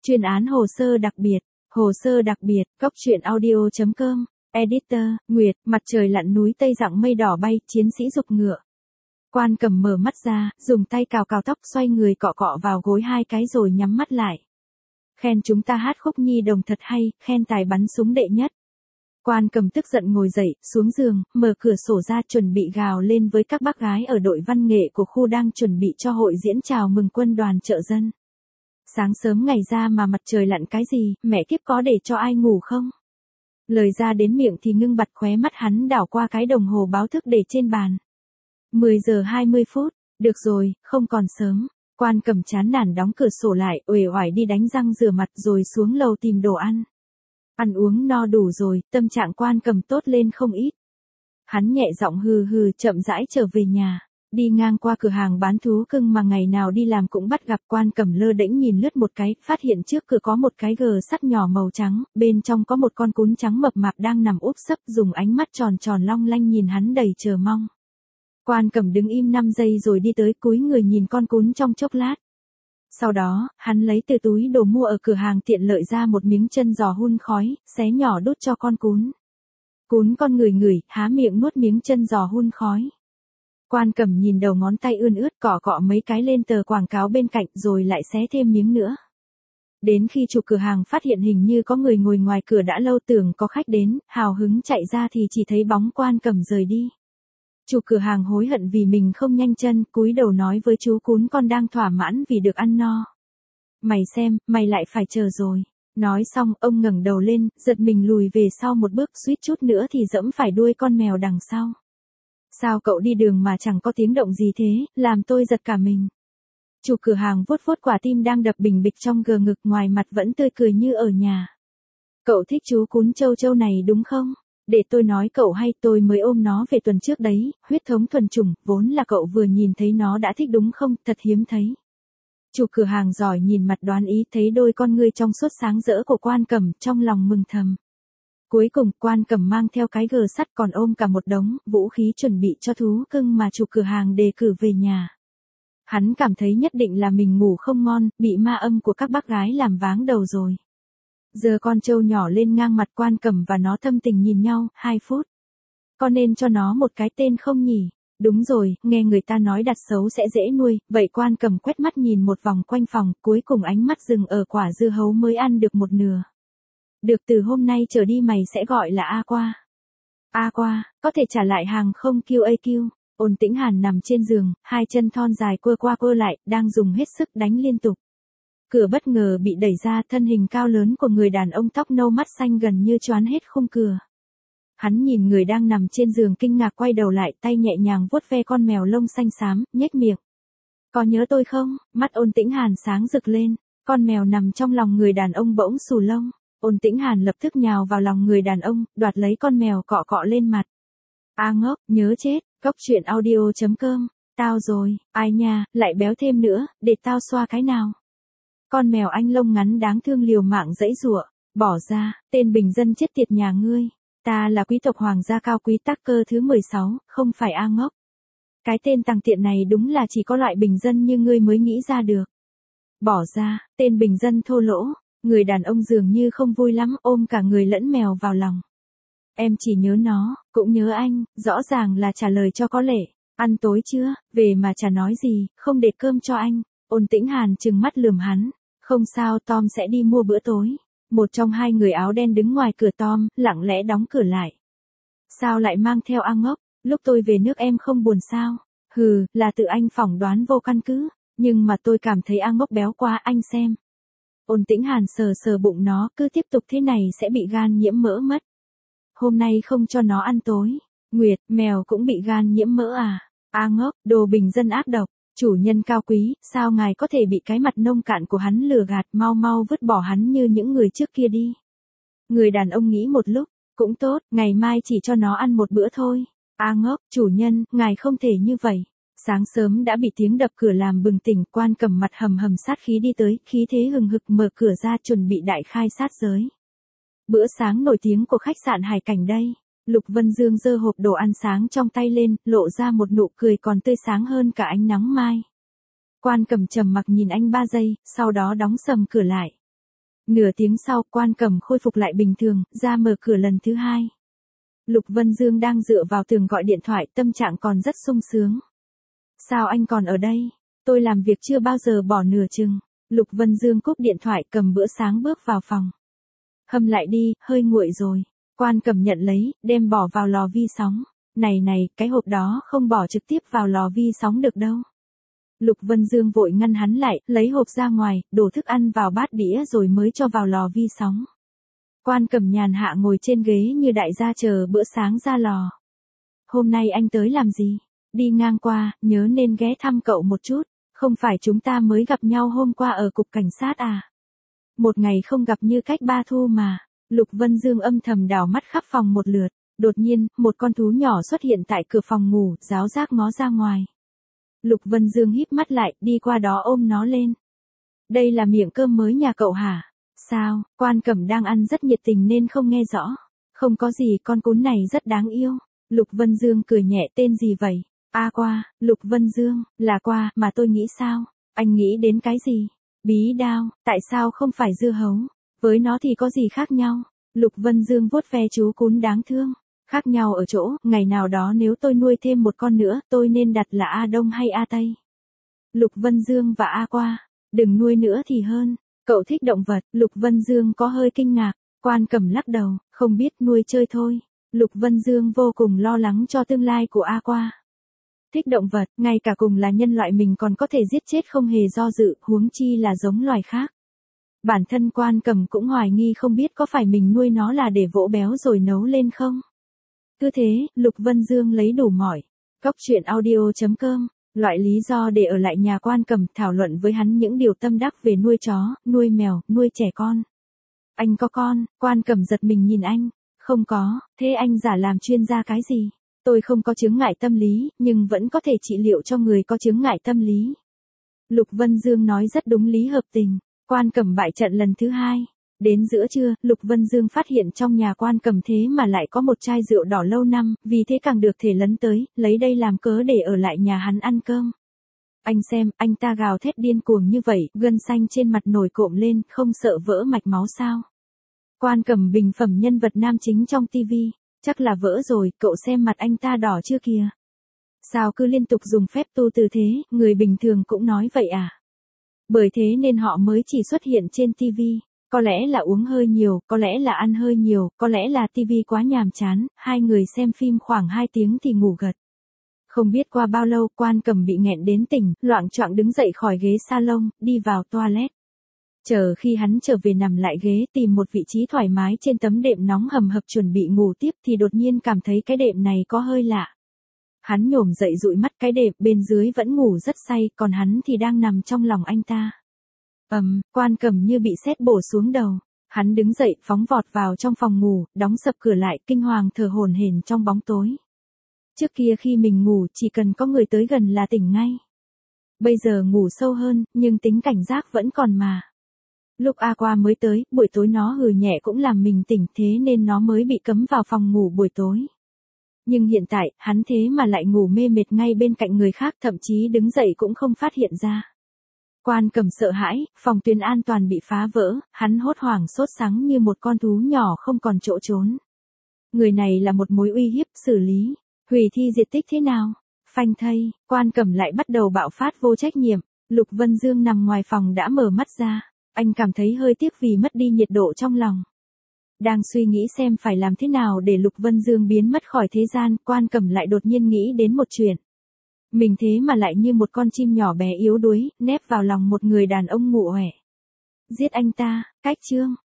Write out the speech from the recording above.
Chuyên án hồ sơ đặc biệt, Cốc truyện audio.com, editor, Nguyệt, mặt trời lặn núi Tây Dặng mây đỏ bay, chiến sĩ giục ngựa. Quan Cầm mở mắt ra, dùng tay cào cào tóc xoay người cọ cọ vào gối hai cái rồi nhắm mắt lại. Khen chúng ta hát khúc nhi đồng thật hay, khen tài bắn súng đệ nhất. Quan Cầm tức giận ngồi dậy, xuống giường, mở cửa sổ ra chuẩn bị gào lên với các bác gái ở đội văn nghệ của khu đang chuẩn bị cho hội diễn chào mừng quân đoàn trợ dân. Sáng sớm ngày ra mà mặt trời lặn cái gì, mẹ kiếp có để cho ai ngủ không? Lời ra đến miệng thì ngưng bặt, khóe mắt hắn đảo qua cái đồng hồ báo thức để trên bàn. 10 giờ 20 phút, được rồi, không còn sớm. Quan Cầm chán nản đóng cửa sổ lại, uể oải đi đánh răng rửa mặt rồi xuống lầu tìm đồ ăn. Ăn uống no đủ rồi, tâm trạng Quan Cầm tốt lên không ít. Hắn nhẹ giọng hừ hừ chậm rãi trở về nhà. Đi ngang qua cửa hàng bán thú cưng mà ngày nào đi làm cũng bắt gặp, Quan Cầm lơ đễnh nhìn lướt một cái, phát hiện trước cửa có một cái gờ sắt nhỏ màu trắng, bên trong có một con cún trắng mập mạp đang nằm úp sấp, dùng ánh mắt tròn tròn long lanh nhìn hắn đầy chờ mong. Quan Cầm đứng im 5 giây rồi đi tới, cúi người nhìn con cún trong chốc lát. Sau đó, hắn lấy từ túi đồ mua ở cửa hàng tiện lợi ra một miếng chân giò hun khói, xé nhỏ đút cho con cún. Cún con ngửi, há miệng nuốt miếng chân giò hun khói. Quan Cầm nhìn đầu ngón tay ươn ướt cọ cọ mấy cái lên tờ quảng cáo bên cạnh rồi lại xé thêm miếng nữa. Đến khi chủ cửa hàng phát hiện hình như có người ngồi ngoài cửa đã lâu, tưởng có khách đến, hào hứng chạy ra thì chỉ thấy bóng Quan Cầm rời đi. Chủ cửa hàng hối hận vì mình không nhanh chân, cúi đầu nói với chú cún con đang thỏa mãn vì được ăn no. Mày xem, mày lại phải chờ rồi. Nói xong, ông ngẩng đầu lên, giật mình lùi về sau một bước, suýt chút nữa thì dẫm phải đuôi con mèo đằng sau. Sao cậu đi đường mà chẳng có tiếng động gì thế, làm tôi giật cả mình. Chủ cửa hàng vuốt vuốt quả tim đang đập bình bịch trong gờ ngực, ngoài mặt vẫn tươi cười như ở nhà. Cậu thích chú cún châu châu này đúng không? Để tôi nói cậu hay, tôi mới ôm nó về tuần trước đấy, huyết thống thuần chủng, vốn là cậu vừa nhìn thấy nó đã thích đúng không, thật hiếm thấy. Chủ cửa hàng giỏi nhìn mặt đoán ý, thấy đôi con ngươi trong suốt sáng rỡ của Quan Cầm, trong lòng mừng thầm. Cuối cùng, Quan Cầm mang theo cái gờ sắt còn ôm cả một đống vũ khí chuẩn bị cho thú cưng mà chủ cửa hàng đề cử về nhà. Hắn cảm thấy nhất định là mình ngủ không ngon, bị ma âm của các bác gái làm váng đầu rồi. Giờ con trâu nhỏ lên ngang mặt, Quan Cầm và nó thâm tình nhìn nhau, 2 phút. Có nên cho nó một cái tên không nhỉ? Đúng rồi, nghe người ta nói đặt xấu sẽ dễ nuôi, vậy Quan Cầm quét mắt nhìn một vòng quanh phòng, cuối cùng ánh mắt dừng ở quả dưa hấu mới ăn được một nửa. Được, từ hôm nay trở đi mày sẽ gọi là A Qua. A Qua, có thể trả lại hàng không QAQ. Ôn Tĩnh Hàn nằm trên giường, hai chân thon dài quơ qua quơ lại, đang dùng hết sức đánh liên tục. Cửa bất ngờ bị đẩy ra, thân hình cao lớn của người đàn ông tóc nâu mắt xanh gần như choán hết khung cửa. Hắn nhìn người đang nằm trên giường kinh ngạc quay đầu lại, tay nhẹ nhàng vuốt ve con mèo lông xanh xám, nhếch miệng. Có nhớ tôi không? Mắt Ôn Tĩnh Hàn sáng rực lên, con mèo nằm trong lòng người đàn ông bỗng xù lông. Ôn Tĩnh Hàn lập tức nhào vào lòng người đàn ông, đoạt lấy con mèo cọ cọ lên mặt. A ngốc, nhớ chết, Cốc truyện audio.com, tao rồi, ai nha, lại béo thêm nữa, để tao xoa cái nào. Con mèo anh lông ngắn đáng thương liều mạng giãy giụa, bỏ ra, tên bình dân chết tiệt nhà ngươi, ta là quý tộc hoàng gia cao quý tắc cơ thứ 16, không phải A ngốc. Cái tên tằng tiện này đúng là chỉ có loại bình dân như ngươi mới nghĩ ra được. Bỏ ra, tên bình dân thô lỗ. Người đàn ông dường như không vui lắm, ôm cả người lẫn mèo vào lòng. Em chỉ nhớ nó, cũng nhớ anh, rõ ràng là trả lời cho có lệ. Ăn tối chưa, về mà chả nói gì, không để cơm cho anh. Ôn Tĩnh Hàn trừng mắt lườm hắn. Không sao, Tom sẽ đi mua bữa tối. Một trong hai người áo đen đứng ngoài cửa, Tom, lặng lẽ đóng cửa lại. Sao lại mang theo A ngốc, lúc tôi về nước em không buồn sao? Hừ, là tự anh phỏng đoán vô căn cứ. Nhưng mà tôi cảm thấy A ngốc béo quá, anh xem. Ôn Tĩnh Hàn sờ sờ bụng nó, cứ tiếp tục thế này sẽ bị gan nhiễm mỡ mất. Hôm nay không cho nó ăn tối. Nguyệt, mèo cũng bị gan nhiễm mỡ à? A ngốc, đồ bình dân ác độc. Chủ nhân cao quý, sao ngài có thể bị cái mặt nông cạn của hắn lừa gạt, mau mau vứt bỏ hắn như những người trước kia đi. Người đàn ông nghĩ một lúc, cũng tốt, ngày mai chỉ cho nó ăn một bữa thôi. A ngốc, chủ nhân, ngài không thể như vậy. Sáng sớm đã bị tiếng đập cửa làm bừng tỉnh, Quan Cầm mặt hầm hầm sát khí đi tới, khí thế hừng hực mở cửa ra chuẩn bị đại khai sát giới. Bữa sáng nổi tiếng của khách sạn Hải Cảnh đây. Lục Vân Dương giơ hộp đồ ăn sáng trong tay lên, lộ ra một nụ cười còn tươi sáng hơn cả ánh nắng mai. Quan Cầm trầm mặc nhìn anh 3 giây, sau đó đóng sầm cửa lại. Nửa tiếng sau, Quan Cẩm khôi phục lại bình thường, ra mở cửa lần thứ hai. Lục Vân Dương đang dựa vào tường gọi điện thoại, tâm trạng còn rất sung sướng. Sao anh còn ở đây? Tôi làm việc chưa bao giờ bỏ nửa chừng. Lục Vân Dương cúp điện thoại, cầm bữa sáng bước vào phòng. Hâm lại đi, hơi nguội rồi. Quan Cẩm nhận lấy, đem bỏ vào lò vi sóng. Này, cái hộp đó không bỏ trực tiếp vào lò vi sóng được đâu. Lục Vân Dương vội ngăn hắn lại, lấy hộp ra ngoài, đổ thức ăn vào bát đĩa rồi mới cho vào lò vi sóng. Quan Cẩm nhàn hạ ngồi trên ghế như đại gia chờ bữa sáng ra lò. Hôm nay anh tới làm gì? Đi ngang qua, nhớ nên ghé thăm cậu một chút. Không phải chúng ta mới gặp nhau hôm qua ở cục cảnh sát à? Một ngày không gặp như cách ba thu mà. Lục Vân Dương âm thầm đảo mắt khắp phòng một lượt. Đột nhiên, một con thú nhỏ xuất hiện tại cửa phòng ngủ, ráo rác ngó ra ngoài. Lục Vân Dương híp mắt lại, đi qua đó ôm nó lên. Đây là miệng cơm mới nhà cậu hả? Sao? Quan Cẩm đang ăn rất nhiệt tình nên không nghe rõ. Không có gì, con cún này rất đáng yêu. Lục Vân Dương cười nhẹ, tên gì vậy? Qua. Lục Vân Dương, là Qua, mà tôi nghĩ sao? Anh nghĩ đến cái gì? Bí đao, tại sao không phải dưa hấu? Với nó thì có gì khác nhau? Lục Vân Dương vuốt ve chú cún đáng thương. Khác nhau ở chỗ, ngày nào đó nếu tôi nuôi thêm một con nữa, tôi nên đặt là A Đông hay A Tây? Lục Vân Dương và Qua. Đừng nuôi nữa thì hơn. Cậu thích động vật. Lục Vân Dương có hơi kinh ngạc. Quan Cẩm lắc đầu, không biết, nuôi chơi thôi. Lục Vân Dương vô cùng lo lắng cho tương lai của Qua. Thích động vật, ngay cả cùng là nhân loại mình còn có thể giết chết không hề do dự, huống chi là giống loài khác. Bản thân Quan Cẩm cũng hoài nghi không biết có phải mình nuôi nó là để vỗ béo rồi nấu lên không. Cứ thế, Lục Vân Dương lấy đủ mọi. Cóc truyện audio.com, loại lý do để ở lại nhà Quan Cẩm, thảo luận với hắn những điều tâm đắc về nuôi chó, nuôi mèo, nuôi trẻ con. Anh có con? Quan Cẩm giật mình nhìn anh. Không có, thế anh giả làm chuyên gia cái gì? Tôi không có chướng ngại tâm lý, nhưng vẫn có thể trị liệu cho người có chướng ngại tâm lý. Lục Vân Dương nói rất đúng lý hợp tình. Quan Cẩm bại trận lần thứ hai. Đến giữa trưa, Lục Vân Dương phát hiện trong nhà Quan Cẩm thế mà lại có một chai rượu đỏ lâu năm, vì thế càng được thể lấn tới, lấy đây làm cớ để ở lại nhà hắn ăn cơm. Anh xem, anh ta gào thét điên cuồng như vậy, gân xanh trên mặt nổi cộm lên, không sợ vỡ mạch máu sao? Quan Cẩm bình phẩm nhân vật nam chính trong TV. Chắc là vỡ rồi, cậu xem mặt anh ta đỏ chưa kìa. Sao cứ liên tục dùng phép tu từ thế, người bình thường cũng nói vậy à? Bởi thế nên họ mới chỉ xuất hiện trên TV. Có lẽ là uống hơi nhiều, có lẽ là ăn hơi nhiều, có lẽ là TV quá nhàm chán, hai người xem phim khoảng 2 tiếng thì ngủ gật. Không biết qua bao lâu, Quan Cẩm bị nghẹn đến tỉnh, loạng choạng đứng dậy khỏi ghế salon, đi vào toilet. Chờ khi hắn trở về nằm lại ghế tìm một vị trí thoải mái trên tấm đệm nóng hầm hập chuẩn bị ngủ tiếp thì đột nhiên cảm thấy cái đệm này có hơi lạ. Hắn nhổm dậy dụi mắt, cái đệm bên dưới vẫn ngủ rất say, còn hắn thì đang nằm trong lòng anh ta. Quan Cẩm như bị sét bổ xuống đầu. Hắn đứng dậy, phóng vọt vào trong phòng ngủ, đóng sập cửa lại, kinh hoàng thở hổn hển trong bóng tối. Trước kia khi mình ngủ chỉ cần có người tới gần là tỉnh ngay. Bây giờ ngủ sâu hơn, nhưng tính cảnh giác vẫn còn mà. Lúc Qua mới tới, buổi tối nó hừ nhẹ cũng làm mình tỉnh, thế nên nó mới bị cấm vào phòng ngủ buổi tối. Nhưng hiện tại, hắn thế mà lại ngủ mê mệt ngay bên cạnh người khác, thậm chí đứng dậy cũng không phát hiện ra. Quan Cẩm sợ hãi, phòng tuyến an toàn bị phá vỡ, hắn hốt hoảng sốt sắng như một con thú nhỏ không còn chỗ trốn. Người này là một mối uy hiếp, xử lý, hủy thi diệt tích thế nào? Phanh thây, Quan Cẩm lại bắt đầu bạo phát vô trách nhiệm. Lục Vân Dương nằm ngoài phòng đã mở mắt ra. Anh cảm thấy hơi tiếc vì mất đi nhiệt độ trong lòng. Đang suy nghĩ xem phải làm thế nào để Lục Vân Dương biến mất khỏi thế gian, Quan Cẩm lại đột nhiên nghĩ đến một chuyện. Mình thế mà lại như một con chim nhỏ bé yếu đuối, nép vào lòng một người đàn ông ngụ uể. Giết anh ta, cách chương.